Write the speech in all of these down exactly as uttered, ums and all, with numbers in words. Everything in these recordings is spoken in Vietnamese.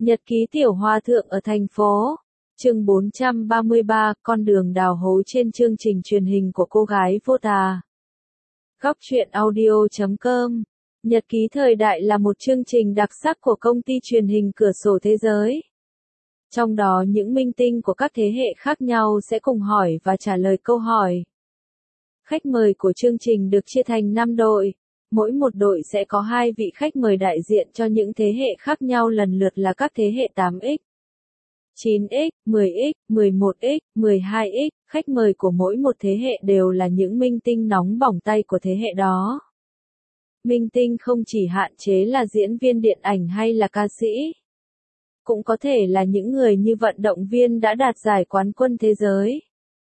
Nhật ký tiểu hòa thượng ở thành phố. Chương bốn trăm ba mươi ba, con đường đào hố trên chương trình truyền hình của cô gái vô tà. Góc truyện audio chấm com. Nhật ký thời đại là một chương trình đặc sắc của công ty truyền hình Cửa sổ Thế giới. Trong đó những minh tinh của các thế hệ khác nhau sẽ cùng hỏi và trả lời câu hỏi. Khách mời của chương trình được chia thành năm đội. Mỗi một đội sẽ có hai vị khách mời đại diện cho những thế hệ khác nhau lần lượt là các thế hệ tám x, chín x, mười x, mười một x, mười hai x. Khách mời của mỗi một thế hệ đều là những minh tinh nóng bỏng tay của thế hệ đó. Minh tinh không chỉ hạn chế là diễn viên điện ảnh hay là ca sĩ. Cũng có thể là những người như vận động viên đã đạt giải quán quân thế giới.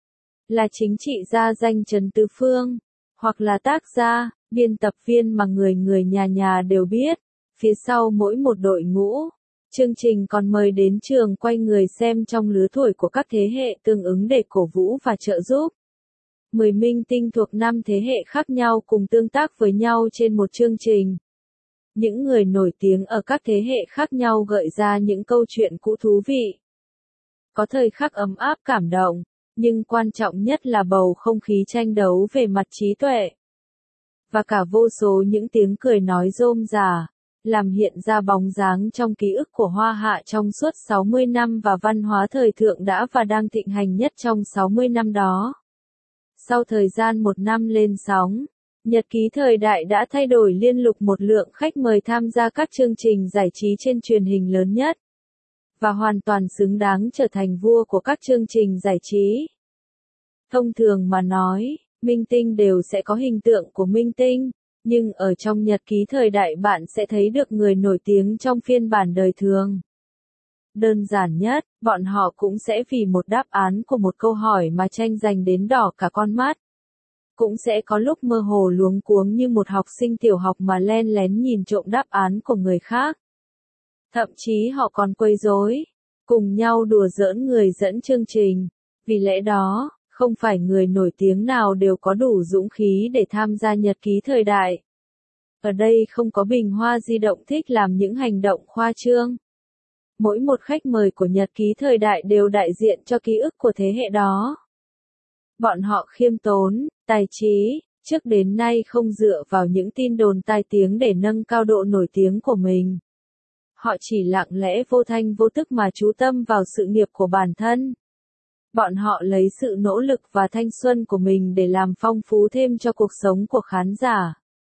Là chính trị gia danh Trần Tư Phương. Hoặc là tác gia, biên tập viên mà người người nhà nhà đều biết. Phía sau mỗi một đội ngũ, chương trình còn mời đến trường quay người xem trong lứa tuổi của các thế hệ tương ứng để cổ vũ và trợ giúp. mười minh tinh thuộc năm thế hệ khác nhau cùng tương tác với nhau trên một chương trình. Những người nổi tiếng ở các thế hệ khác nhau gợi ra những câu chuyện cũ thú vị. Có thời khắc ấm áp cảm động, nhưng quan trọng nhất là bầu không khí tranh đấu về mặt trí tuệ. Và cả vô số những tiếng cười nói rôm rả, làm hiện ra bóng dáng trong ký ức của Hoa Hạ trong suốt sáu mươi năm và văn hóa thời thượng đã và đang thịnh hành nhất trong sáu mươi năm đó. Sau thời gian một năm lên sóng, Nhật ký thời đại đã thay đổi liên tục một lượng khách mời tham gia các chương trình giải trí trên truyền hình lớn nhất. Và hoàn toàn xứng đáng trở thành vua của các chương trình giải trí. Thông thường mà nói, minh tinh đều sẽ có hình tượng của minh tinh, nhưng ở trong nhật ký thời đại bạn sẽ thấy được người nổi tiếng trong phiên bản đời thường. Đơn giản nhất, bọn họ cũng sẽ vì một đáp án của một câu hỏi mà tranh giành đến đỏ cả con mắt. Cũng sẽ có lúc mơ hồ luống cuống như một học sinh tiểu học mà len lén nhìn trộm đáp án của người khác. Thậm chí họ còn quấy rối, cùng nhau đùa giỡn người dẫn chương trình. Vì lẽ đó, không phải người nổi tiếng nào đều có đủ dũng khí để tham gia nhật ký thời đại. Ở đây không có bình hoa di động thích làm những hành động khoa trương. Mỗi một khách mời của nhật ký thời đại đều đại diện cho ký ức của thế hệ đó. Bọn họ khiêm tốn, tài trí, trước đến nay không dựa vào những tin đồn tai tiếng để nâng cao độ nổi tiếng của mình. Họ chỉ lặng lẽ vô thanh vô tức mà chú tâm vào sự nghiệp của bản thân. Bọn họ lấy sự nỗ lực và thanh xuân của mình để làm phong phú thêm cho cuộc sống của khán giả.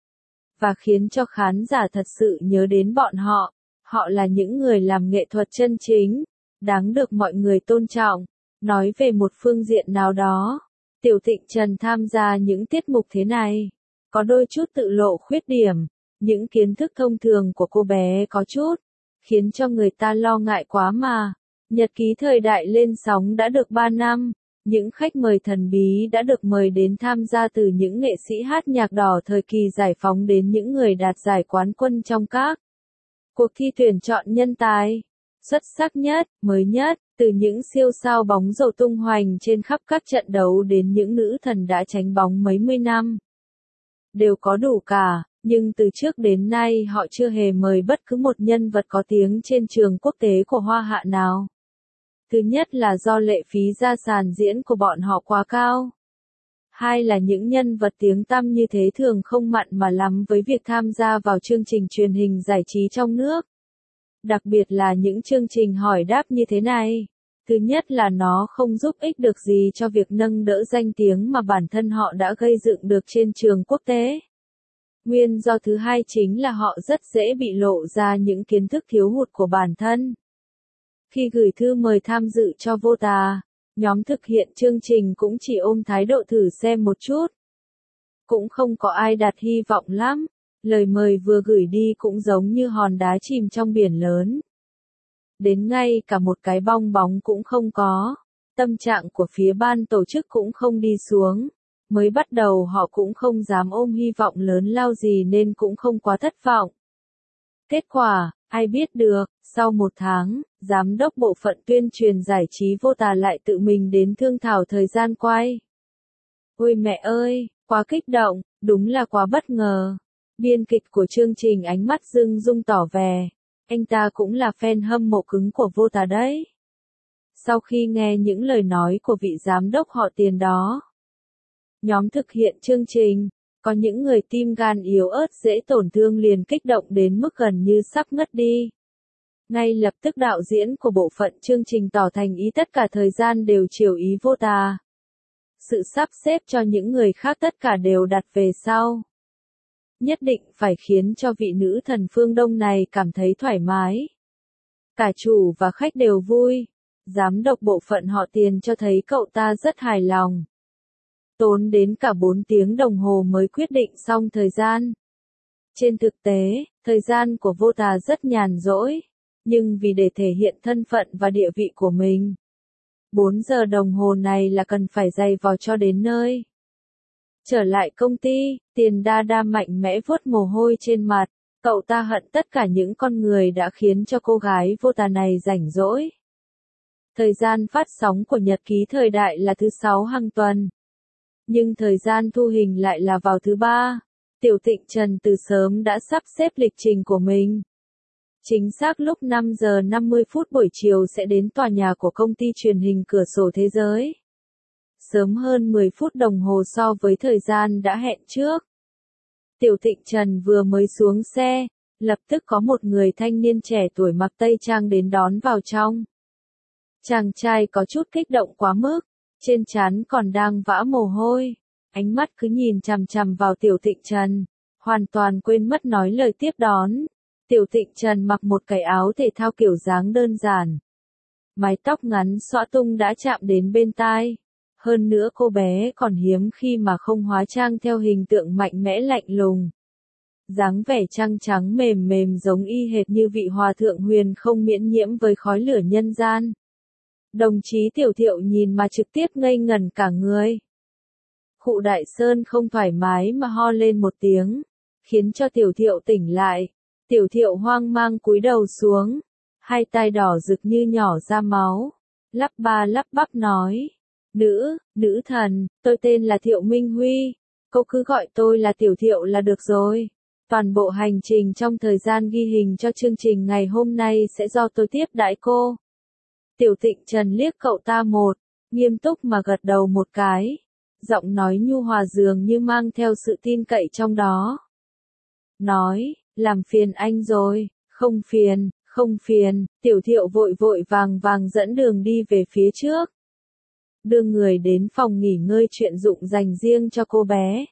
Và khiến cho khán giả thật sự nhớ đến bọn họ. Họ là những người làm nghệ thuật chân chính, đáng được mọi người tôn trọng. Nói về một phương diện nào đó, Tiểu Thịnh Trần tham gia những tiết mục thế này. Có đôi chút tự lộ khuyết điểm, những kiến thức thông thường của cô bé có chút, khiến cho người ta lo ngại quá mà. Nhật ký thời đại lên sóng đã được ba năm, những khách mời thần bí đã được mời đến tham gia từ những nghệ sĩ hát nhạc đỏ thời kỳ giải phóng đến những người đạt giải quán quân trong các cuộc thi tuyển chọn nhân tài xuất sắc nhất, mới nhất, từ những siêu sao bóng rổ tung hoành trên khắp các trận đấu đến những nữ thần đã tránh bóng mấy mươi năm. Đều có đủ cả, nhưng từ trước đến nay họ chưa hề mời bất cứ một nhân vật có tiếng trên trường quốc tế của Hoa Hạ nào. Thứ nhất là do lệ phí ra sàn diễn của bọn họ quá cao. Hai là những nhân vật tiếng tăm như thế thường không mặn mà lắm với việc tham gia vào chương trình truyền hình giải trí trong nước. Đặc biệt là những chương trình hỏi đáp như thế này. Thứ nhất là nó không giúp ích được gì cho việc nâng đỡ danh tiếng mà bản thân họ đã gây dựng được trên trường quốc tế. Nguyên do thứ hai chính là họ rất dễ bị lộ ra những kiến thức thiếu hụt của bản thân. Khi gửi thư mời tham dự cho vô tà, nhóm thực hiện chương trình cũng chỉ ôm thái độ thử xem một chút. Cũng không có ai đặt hy vọng lắm, lời mời vừa gửi đi cũng giống như hòn đá chìm trong biển lớn. Đến ngay cả một cái bong bóng cũng không có, tâm trạng của phía ban tổ chức cũng không đi xuống. Mới bắt đầu họ cũng không dám ôm hy vọng lớn lao gì nên cũng không quá thất vọng. Kết quả, ai biết được, sau một tháng, giám đốc bộ phận tuyên truyền giải trí vô tà lại tự mình đến thương thảo thời gian quay. Ôi mẹ ơi, quá kích động, đúng là quá bất ngờ. Biên kịch của chương trình ánh mắt dưng rung tỏ vẻ. Anh ta cũng là fan hâm mộ cứng của Vota đấy. Sau khi nghe những lời nói của vị giám đốc họ Tiền đó, nhóm thực hiện chương trình, có những người tim gan yếu ớt dễ tổn thương liền kích động đến mức gần như sắp ngất đi. Ngay lập tức đạo diễn của bộ phận chương trình tỏ thành ý tất cả thời gian đều chiều ý Vota. Sự sắp xếp cho những người khác tất cả đều đặt về sau. Nhất định phải khiến cho vị nữ thần phương Đông này cảm thấy thoải mái. Cả chủ và khách đều vui. Giám đốc bộ phận họ Tiền cho thấy cậu ta rất hài lòng. Tốn đến cả bốn tiếng đồng hồ mới quyết định xong thời gian. Trên thực tế, thời gian của Vota rất nhàn rỗi, nhưng vì để thể hiện thân phận và địa vị của mình, bốn giờ đồng hồ này là cần phải dày vò cho đến nơi. Trở lại công ty, Tiền đa đa mạnh mẽ vuốt mồ hôi trên mặt, cậu ta hận tất cả những con người đã khiến cho cô gái Vota này rảnh rỗi. Thời gian phát sóng của nhật ký thời đại là thứ sáu hàng tuần. Nhưng thời gian thu hình lại là vào thứ ba. Tiểu Tịnh Trần từ sớm đã sắp xếp lịch trình của mình. Chính xác lúc năm giờ năm mươi phút buổi chiều sẽ đến tòa nhà của công ty truyền hình Cửa sổ Thế giới. Sớm hơn mười phút đồng hồ so với thời gian đã hẹn trước. Tiểu Tịnh Trần vừa mới xuống xe, lập tức có một người thanh niên trẻ tuổi mặc tây trang đến đón vào trong. Chàng trai có chút kích động quá mức, trên trán còn đang vã mồ hôi, ánh mắt cứ nhìn chằm chằm vào Tiểu Tịnh Trần, hoàn toàn quên mất nói lời tiếp đón. Tiểu Tịnh Trần mặc một cái áo thể thao kiểu dáng đơn giản. Mái tóc ngắn xõa tung đã chạm đến bên tai. Hơn nữa cô bé còn hiếm khi mà không hóa trang theo hình tượng mạnh mẽ lạnh lùng. Dáng vẻ trăng trắng mềm mềm giống y hệt như vị hòa thượng huyền không miễn nhiễm với khói lửa nhân gian. Đồng chí Tiểu Thiệu nhìn mà trực tiếp ngây ngẩn cả người. Khụ Đại Sơn không thoải mái mà ho lên một tiếng, khiến cho Tiểu Thiệu tỉnh lại. Tiểu Thiệu hoang mang cúi đầu xuống, hai tai đỏ rực như nhỏ ra máu, lắp ba lắp bắp nói, nữ, nữ thần, tôi tên là Thiệu Minh Huy, cô cứ gọi tôi là Tiểu Thiệu là được rồi. Toàn bộ hành trình trong thời gian ghi hình cho chương trình ngày hôm nay sẽ do tôi tiếp đãi cô. Tiểu Tịnh Trần liếc cậu ta một, nghiêm túc mà gật đầu một cái, giọng nói nhu hòa dường như mang theo sự tin cậy trong đó. Nói, làm phiền anh rồi, không phiền, không phiền, Tiểu Thiệu vội vội vàng vàng dẫn đường đi về phía trước. Đưa người đến phòng nghỉ ngơi chuyện dụng dành riêng cho cô bé.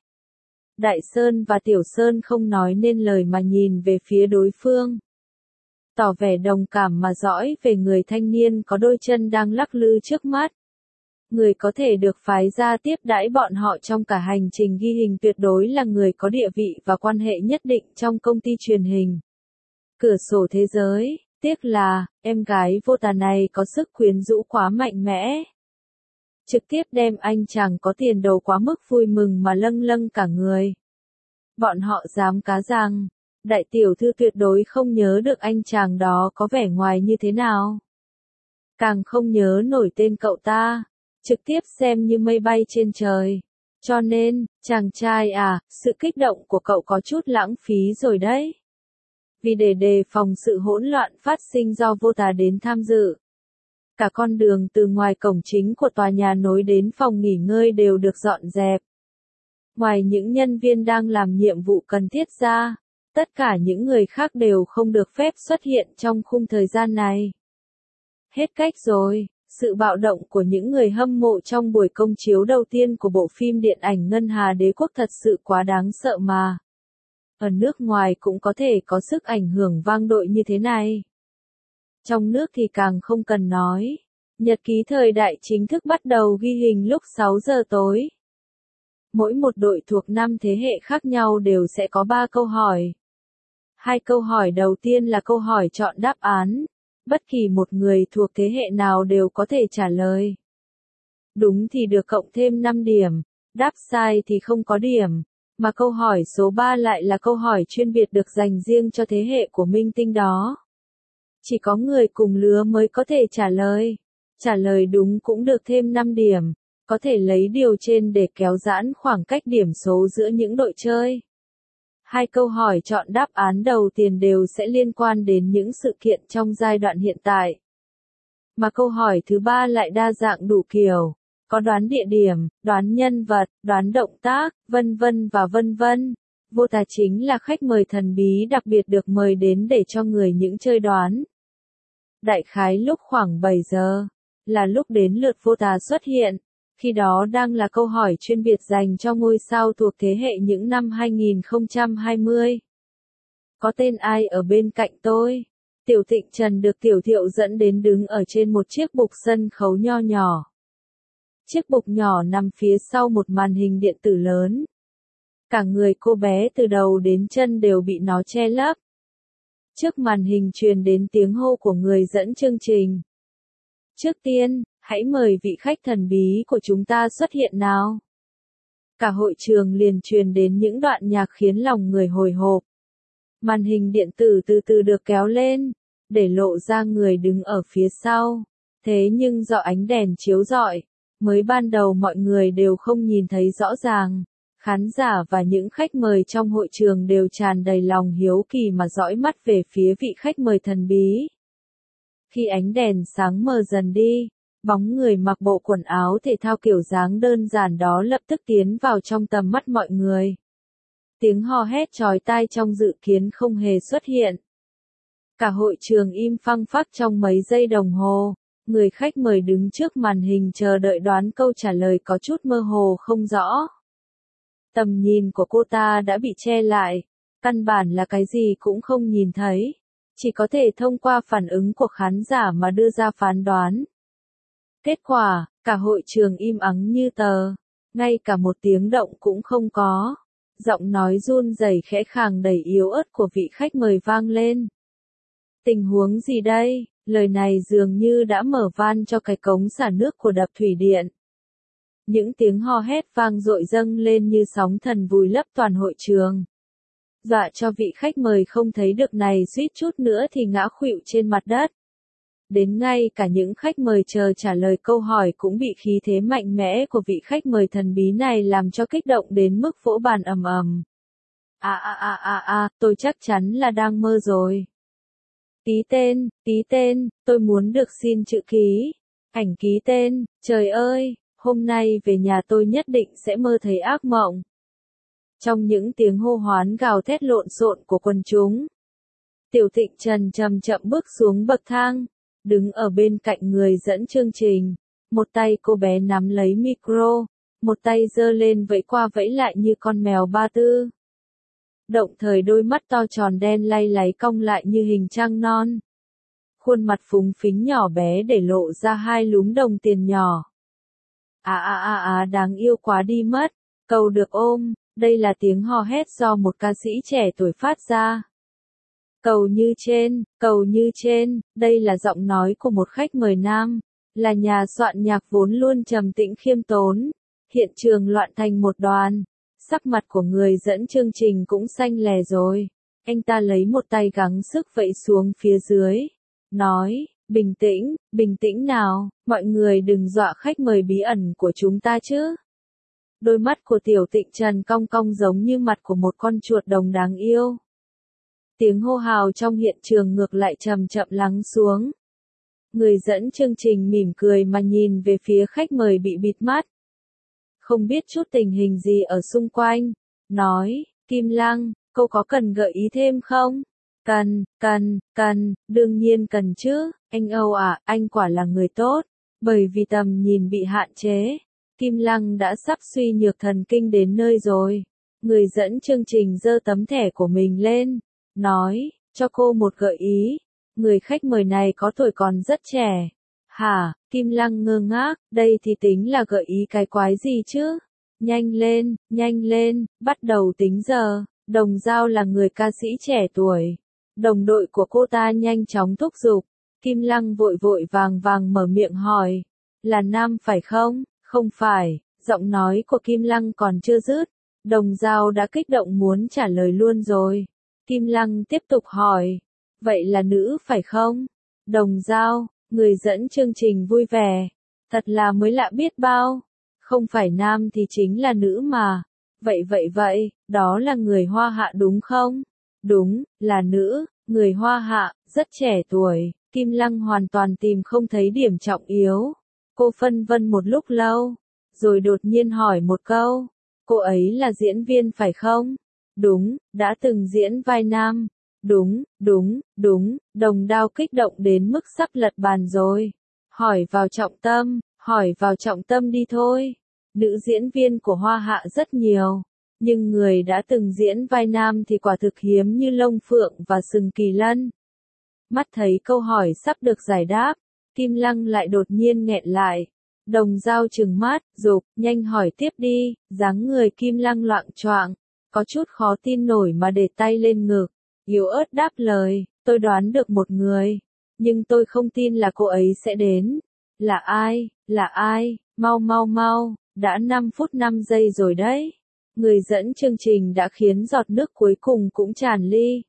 Đại Sơn và Tiểu Sơn không nói nên lời mà nhìn về phía đối phương. Tỏ vẻ đồng cảm mà dõi về người thanh niên có đôi chân đang lắc lư trước mắt. Người có thể được phái ra tiếp đãi bọn họ trong cả hành trình ghi hình tuyệt đối là người có địa vị và quan hệ nhất định trong công ty truyền hình. Cửa sổ Thế giới, tiếc là, em gái Vota này có sức quyến rũ quá mạnh mẽ. Trực tiếp đem anh chàng có tiền đồ quá mức vui mừng mà lâng lâng cả người. Bọn họ dám cá rằng, đại tiểu thư tuyệt đối không nhớ được anh chàng đó có vẻ ngoài như thế nào. Càng không nhớ nổi tên cậu ta, trực tiếp xem như mây bay trên trời. Cho nên, chàng trai à, sự kích động của cậu có chút lãng phí rồi đấy. Vì để đề phòng sự hỗn loạn phát sinh do Vota đến tham dự, cả con đường từ ngoài cổng chính của tòa nhà nối đến phòng nghỉ ngơi đều được dọn dẹp. Ngoài những nhân viên đang làm nhiệm vụ cần thiết ra, tất cả những người khác đều không được phép xuất hiện trong khung thời gian này. Hết cách rồi, sự bạo động của những người hâm mộ trong buổi công chiếu đầu tiên của bộ phim điện ảnh Ngân Hà Đế Quốc thật sự quá đáng sợ mà. Ở nước ngoài cũng có thể có sức ảnh hưởng vang dội như thế này. Trong nước thì càng không cần nói. Nhật ký thời đại chính thức bắt đầu ghi hình lúc sáu giờ tối. Mỗi một đội thuộc năm thế hệ khác nhau đều sẽ có ba câu hỏi. Hai câu hỏi đầu tiên là câu hỏi chọn đáp án. Bất kỳ một người thuộc thế hệ nào đều có thể trả lời. Đúng thì được cộng thêm năm điểm, đáp sai thì không có điểm. Mà câu hỏi số ba lại là câu hỏi chuyên biệt được dành riêng cho thế hệ của minh tinh đó. Chỉ có người cùng lứa mới có thể trả lời. Trả lời đúng cũng được thêm năm điểm. Có thể lấy điều trên để kéo giãn khoảng cách điểm số giữa những đội chơi. Hai câu hỏi chọn đáp án đầu tiên đều sẽ liên quan đến những sự kiện trong giai đoạn hiện tại. Mà câu hỏi thứ ba lại đa dạng đủ kiểu, có đoán địa điểm, đoán nhân vật, đoán động tác, vân vân và vân vân. Vota chính là khách mời thần bí đặc biệt được mời đến để cho người những chơi đoán. Đại khái lúc khoảng bảy giờ, là lúc đến lượt Vota xuất hiện. Khi đó đang là câu hỏi chuyên biệt dành cho ngôi sao thuộc thế hệ những năm hai nghìn không trăm hai mươi. Có tên ai ở bên cạnh tôi? Tiểu Thịnh Trần được Tiểu Thiệu dẫn đến đứng ở trên một chiếc bục sân khấu nho nhỏ. Chiếc bục nhỏ nằm phía sau một màn hình điện tử lớn. Cả người cô bé từ đầu đến chân đều bị nó che lấp. Trước màn hình truyền đến tiếng hô của người dẫn chương trình. Trước tiên, hãy mời vị khách thần bí của chúng ta xuất hiện nào. Cả hội trường liền truyền đến những đoạn nhạc khiến lòng người hồi hộp. Màn hình điện tử từ từ được kéo lên, để lộ ra người đứng ở phía sau. Thế nhưng do ánh đèn chiếu rọi, mới ban đầu mọi người đều không nhìn thấy rõ ràng. Khán giả và những khách mời trong hội trường đều tràn đầy lòng hiếu kỳ mà dõi mắt về phía vị khách mời thần bí. Khi ánh đèn sáng mờ dần đi, bóng người mặc bộ quần áo thể thao kiểu dáng đơn giản đó lập tức tiến vào trong tầm mắt mọi người. Tiếng hò hét chói tai trong dự kiến không hề xuất hiện. Cả hội trường im phăng phắc trong mấy giây đồng hồ, người khách mời đứng trước màn hình chờ đợi đoán câu trả lời có chút mơ hồ không rõ. Tầm nhìn của cô ta đã bị che lại, căn bản là cái gì cũng không nhìn thấy, chỉ có thể thông qua phản ứng của khán giả mà đưa ra phán đoán. Kết quả, cả hội trường im ắng như tờ, ngay cả một tiếng động cũng không có. Giọng nói run rẩy khẽ khàng đầy yếu ớt của vị khách mời vang lên. Tình huống gì đây? Lời này dường như đã mở van cho cái cống xả nước của đập thủy điện. Những tiếng hò hét vang dội dâng lên như sóng thần vùi lấp toàn hội trường. Dọa cho vị khách mời không thấy được này suýt chút nữa thì ngã khuỵu trên mặt đất. Đến ngay cả những khách mời chờ trả lời câu hỏi cũng bị khí thế mạnh mẽ của vị khách mời thần bí này làm cho kích động đến mức vỗ bàn ầm ầm. À à à à à, tôi chắc chắn là đang mơ rồi. Ký tên, ký tên, tôi muốn được xin chữ ký. Ảnh ký tên, trời ơi, hôm nay về nhà tôi nhất định sẽ mơ thấy ác mộng. Trong những tiếng hô hoán gào thét lộn xộn của quần chúng, Tiểu Thịnh Trần chậm chậm bước xuống bậc thang, đứng ở bên cạnh người dẫn chương trình. Một tay cô bé nắm lấy micro, một tay giơ lên vẫy qua vẫy lại như con mèo ba tư. Động thời đôi mắt to tròn đen lay láy cong lại như hình trăng non. Khuôn mặt phúng phính nhỏ bé để lộ ra hai lúm đồng tiền nhỏ. À à à à đáng yêu quá đi mất, cầu được ôm, đây là tiếng hò hét do một ca sĩ trẻ tuổi phát ra. Cầu như trên, cầu như trên, đây là giọng nói của một khách mời nam, là nhà soạn nhạc vốn luôn trầm tĩnh khiêm tốn. Hiện trường loạn thành một đoàn, sắc mặt của người dẫn chương trình cũng xanh lè rồi. Anh ta lấy một tay gắng sức vẫy xuống phía dưới, nói, bình tĩnh, bình tĩnh nào, mọi người đừng dọa khách mời bí ẩn của chúng ta chứ. Đôi mắt của Tiểu Thịnh Trần cong cong giống như mặt của một con chuột đồng đáng yêu. Tiếng hô hào trong hiện trường ngược lại chậm chậm lắng xuống. Người dẫn chương trình mỉm cười mà nhìn về phía khách mời bị bịt mắt. Không biết chút tình hình gì ở xung quanh. Nói, Kim Lăng, cô có cần gợi ý thêm không? Cần, cần, cần, đương nhiên cần chứ. Anh Âu à, anh quả là người tốt. Bởi vì tầm nhìn bị hạn chế, Kim Lăng đã sắp suy nhược thần kinh đến nơi rồi. Người dẫn chương trình giơ tấm thẻ của mình lên, nói, cho cô một gợi ý. Người khách mời này có tuổi còn rất trẻ. Hả, Kim Lăng ngơ ngác, đây thì tính là gợi ý cái quái gì chứ? Nhanh lên, nhanh lên, bắt đầu tính giờ. Đồng Dao là người ca sĩ trẻ tuổi. Đồng đội của cô ta nhanh chóng thúc giục. Kim Lăng vội vội vàng vàng mở miệng hỏi. Là nam phải không? Không phải, giọng nói của Kim Lăng còn chưa dứt. Đồng Dao đã kích động muốn trả lời luôn rồi. Kim Lăng tiếp tục hỏi. Vậy là nữ phải không? Đồng Dao, người dẫn chương trình vui vẻ. Thật là mới lạ biết bao. Không phải nam thì chính là nữ mà. Vậy vậy vậy, đó là người Hoa Hạ đúng không? Đúng, là nữ, người Hoa Hạ, rất trẻ tuổi. Kim Lăng hoàn toàn tìm không thấy điểm trọng yếu. Cô phân vân một lúc lâu, rồi đột nhiên hỏi một câu. Cô ấy là diễn viên phải không? Đúng, đã từng diễn vai nam. Đúng, đúng, đúng, Đồng Đao kích động đến mức sắp lật bàn rồi. Hỏi vào trọng tâm, hỏi vào trọng tâm đi thôi. Nữ diễn viên của Hoa Hạ rất nhiều, nhưng người đã từng diễn vai nam thì quả thực hiếm như Long Phượng và Sừng Kỳ Lân. Mắt thấy câu hỏi sắp được giải đáp, Kim Lăng lại đột nhiên nghẹn lại. Đồng Dao trừng mắt, dục, nhanh hỏi tiếp đi, dáng người Kim Lăng loạng choạng, có chút khó tin nổi mà để tay lên ngực, yếu ớt đáp lời, tôi đoán được một người, nhưng tôi không tin là cô ấy sẽ đến. Là ai, là ai, mau mau mau, đã năm phút năm giây rồi đấy. Người dẫn chương trình đã khiến giọt nước cuối cùng cũng tràn ly.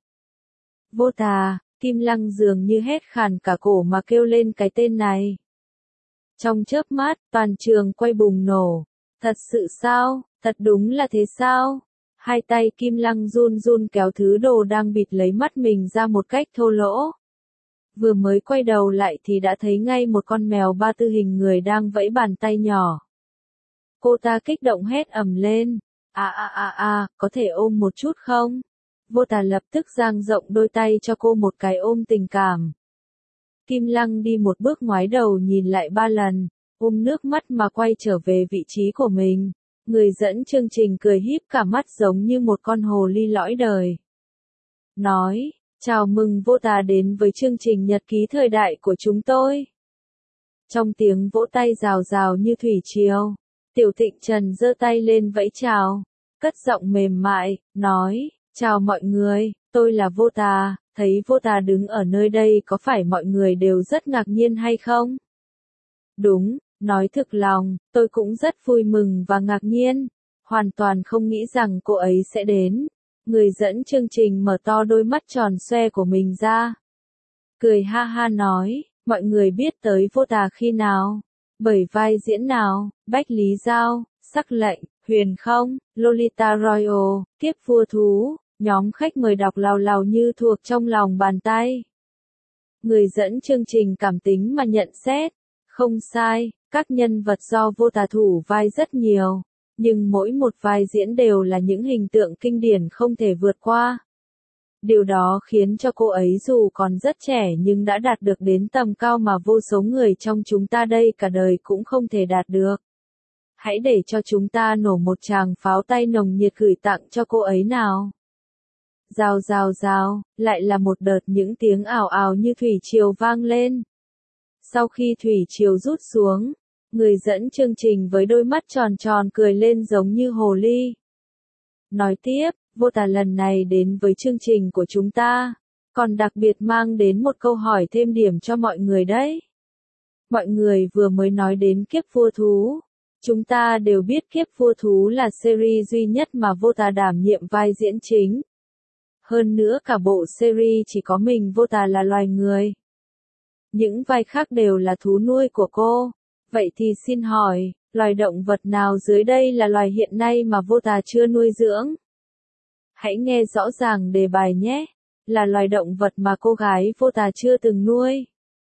Vô Tà, Kim Lăng dường như hét khàn cả cổ mà kêu lên cái tên này. Trong chớp mắt, toàn trường quay bùng nổ. Thật sự sao, thật đúng là thế sao? Hai tay Kim Lăng run run kéo thứ đồ đang bịt lấy mắt mình ra một cách thô lỗ. Vừa mới quay đầu lại thì đã thấy ngay một con mèo ba tư hình người đang vẫy bàn tay nhỏ. Cô ta kích động hét ầm lên. À à à à, có thể ôm một chút không? Vô Tà lập tức dang rộng đôi tay cho cô một cái ôm tình cảm. Kim Lăng đi một bước ngoái đầu nhìn lại ba lần, ôm nước mắt mà quay trở về vị trí của mình. Người dẫn chương trình cười híp cả mắt giống như một con hồ ly lõi đời. Nói, chào mừng Vô Tà đến với chương trình nhật ký thời đại của chúng tôi. Trong tiếng vỗ tay rào rào như thủy triều, Tiểu Thịnh Trần giơ tay lên vẫy chào, cất giọng mềm mại, nói, chào mọi người, tôi là Vô Tà. Thấy Vô Tà đứng ở nơi đây có phải mọi người đều rất ngạc nhiên hay không? Đúng, nói thực lòng, tôi cũng rất vui mừng và ngạc nhiên. Hoàn toàn không nghĩ rằng cô ấy sẽ đến. Người dẫn chương trình mở to đôi mắt tròn xoe của mình ra. Cười ha ha nói, mọi người biết tới Vô Tà khi nào? Bởi vai diễn nào? Bách Lý Giao, Sắc Lệnh, Huyền Không, Lolita Royal, Kiếp Vua Thú. Nhóm khách mời đọc lào lào như thuộc trong lòng bàn tay. Người dẫn chương trình cảm tính mà nhận xét. Không sai, các nhân vật do Vô Tà thủ vai rất nhiều. Nhưng mỗi một vai diễn đều là những hình tượng kinh điển không thể vượt qua. Điều đó khiến cho cô ấy dù còn rất trẻ nhưng đã đạt được đến tầm cao mà vô số người trong chúng ta đây cả đời cũng không thể đạt được. Hãy để cho chúng ta nổ một tràng pháo tay nồng nhiệt gửi tặng cho cô ấy nào. Rào rào rào, lại là một đợt những tiếng ào ào như thủy triều vang lên. Sau khi thủy triều rút xuống, người dẫn chương trình với đôi mắt tròn tròn cười lên giống như hồ ly. Nói tiếp, Vô Tà lần này đến với chương trình của chúng ta, còn đặc biệt mang đến một câu hỏi thêm điểm cho mọi người đấy. Mọi người vừa mới nói đến Kiếp Vua Thú. Chúng ta đều biết Kiếp Vua Thú là series duy nhất mà Vô Tà đảm nhiệm vai diễn chính. Hơn nữa cả bộ series chỉ có mình Vô Tà là loài người. Những vai khác đều là thú nuôi của cô. Vậy thì xin hỏi, loài động vật nào dưới đây là loài hiện nay mà Vô Tà chưa nuôi dưỡng? Hãy nghe rõ ràng đề bài nhé. Là loài động vật mà cô gái Vô Tà chưa từng nuôi.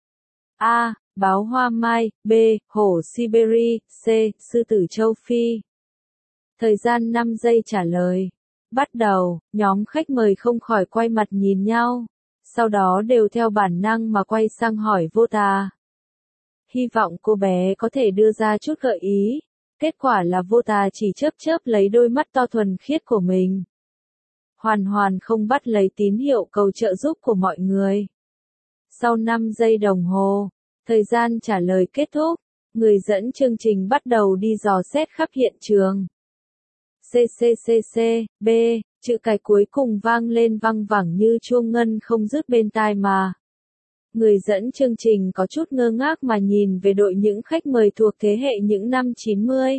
A. Báo hoa mai. B. Hổ Siberia. C. Sư tử châu Phi. Thời gian năm giây trả lời. Bắt đầu, nhóm khách mời không khỏi quay mặt nhìn nhau. Sau đó đều theo bản năng mà quay sang hỏi Vô Tà. Hy vọng cô bé có thể đưa ra chút gợi ý. Kết quả là Vô Tà chỉ chớp chớp lấy đôi mắt to thuần khiết của mình. Hoàn hoàn không bắt lấy tín hiệu cầu trợ giúp của mọi người. Sau năm giây đồng hồ, thời gian trả lời kết thúc, người dẫn chương trình bắt đầu đi dò xét khắp hiện trường. C C C C, B, chữ cái cuối cùng vang lên văng vẳng như chuông ngân không dứt bên tai mà. Người dẫn chương trình có chút ngơ ngác mà nhìn về đội những khách mời thuộc thế hệ những năm chín mươi.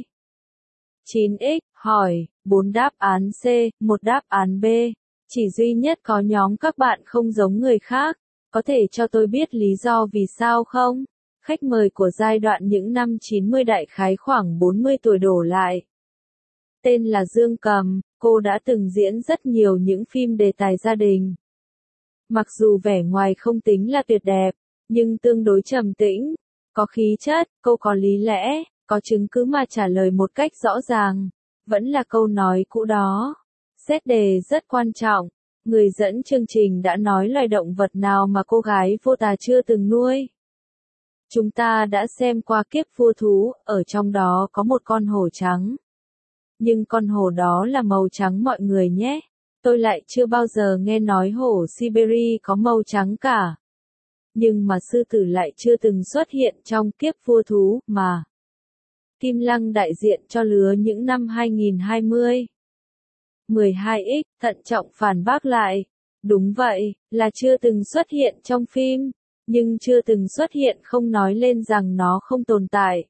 chín x, hỏi, bốn đáp án C, một đáp án B. Chỉ duy nhất có nhóm các bạn không giống người khác. Có thể cho tôi biết lý do vì sao không? Khách mời của giai đoạn những năm chín mươi đại khái khoảng bốn mươi tuổi đổ lại. Tên là Dương Cầm, cô đã từng diễn rất nhiều những phim đề tài gia đình. Mặc dù vẻ ngoài không tính là tuyệt đẹp, nhưng tương đối trầm tĩnh, có khí chất, cô có lý lẽ, có chứng cứ mà trả lời một cách rõ ràng. Vẫn là câu nói cũ đó. Xét đề rất quan trọng. Người dẫn chương trình đã nói loài động vật nào mà cô gái vô tà chưa từng nuôi. Chúng ta đã xem qua Kiếp Vua Thú, ở trong đó có một con hổ trắng. Nhưng con hổ đó là màu trắng mọi người nhé. Tôi lại chưa bao giờ nghe nói hổ Siberia có màu trắng cả. Nhưng mà sư tử lại chưa từng xuất hiện trong Kiếp Vua Thú mà. Kim Lăng đại diện cho lứa những năm hai nghìn không trăm hai mươi. mười hai x, thận trọng phản bác lại. Đúng vậy, là chưa từng xuất hiện trong phim, nhưng chưa từng xuất hiện không nói lên rằng nó không tồn tại.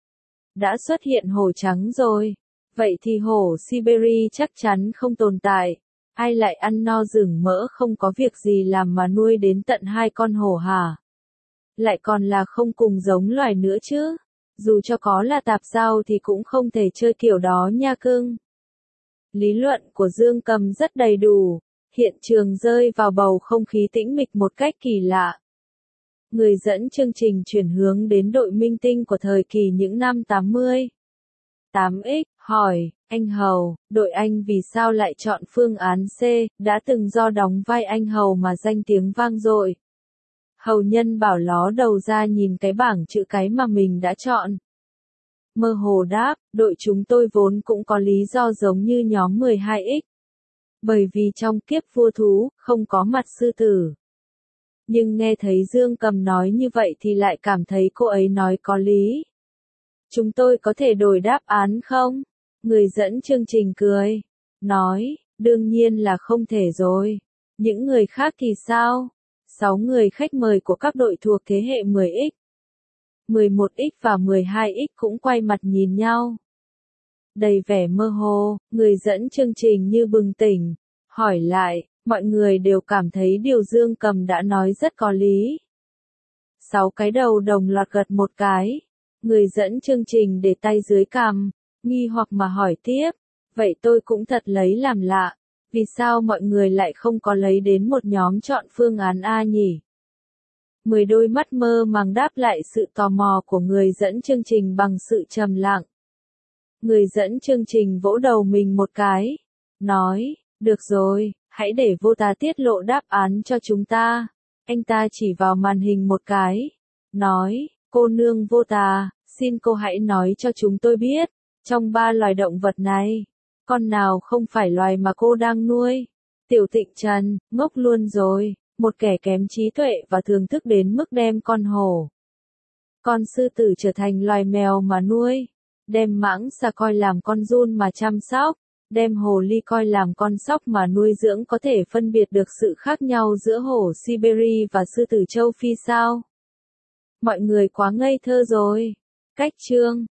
Đã xuất hiện hổ trắng rồi, vậy thì hổ Siberia chắc chắn không tồn tại. Ai lại ăn no rừng mỡ không có việc gì làm mà nuôi đến tận hai con hổ hả? Lại còn là không cùng giống loài nữa chứ. Dù cho có là tạp giao thì cũng không thể chơi kiểu đó nha cưng. Lý luận của Dương Cầm rất đầy đủ. Hiện trường rơi vào bầu không khí tĩnh mịch một cách kỳ lạ. Người dẫn chương trình chuyển hướng đến đội minh tinh của thời kỳ những năm tám mươi. tám x, hỏi, anh Hầu, đội anh vì sao lại chọn phương án C, đã từng do đóng vai anh Hầu mà danh tiếng vang dội. Hầu Nhân bảo ló đầu ra nhìn cái bảng chữ cái mà mình đã chọn. Mơ hồ đáp, đội chúng tôi vốn cũng có lý do giống như nhóm mười hai x. Bởi vì trong Kiếp Vua Thú, không có mặt sư tử. Nhưng nghe thấy Dương Cầm nói như vậy thì lại cảm thấy cô ấy nói có lý. Chúng tôi có thể đổi đáp án không? Người dẫn chương trình cười. Nói, đương nhiên là không thể rồi. Những người khác thì sao? Sáu người khách mời của các đội thuộc thế hệ mười x, mười một x và mười hai x cũng quay mặt nhìn nhau. Đầy vẻ mơ hồ, người dẫn chương trình như bừng tỉnh, hỏi lại, mọi người đều cảm thấy điều Dương Cầm đã nói rất có lý. Sáu cái đầu đồng loạt gật một cái. Người dẫn chương trình để tay dưới cằm, nghi hoặc mà hỏi tiếp, vậy tôi cũng thật lấy làm lạ, vì sao mọi người lại không có lấy đến một nhóm chọn phương án A nhỉ? Mười đôi mắt mơ màng đáp lại sự tò mò của người dẫn chương trình bằng sự trầm lặng. Người dẫn chương trình vỗ đầu mình một cái, nói, được rồi, hãy để vô tà tiết lộ đáp án cho chúng ta. Anh ta chỉ vào màn hình một cái, nói, cô nương vô tà, xin cô hãy nói cho chúng tôi biết, trong ba loài động vật này, con nào không phải loài mà cô đang nuôi? Tiểu Tịnh Trần, ngốc luôn rồi, một kẻ kém trí tuệ và thưởng thức đến mức đem con hổ, con sư tử trở thành loài mèo mà nuôi, đem mãng xà coi làm con giun mà chăm sóc, đem hồ ly coi làm con sóc mà nuôi dưỡng, có thể phân biệt được sự khác nhau giữa hổ Siberia và sư tử châu Phi sao? Mọi người quá ngây thơ rồi. Cách chương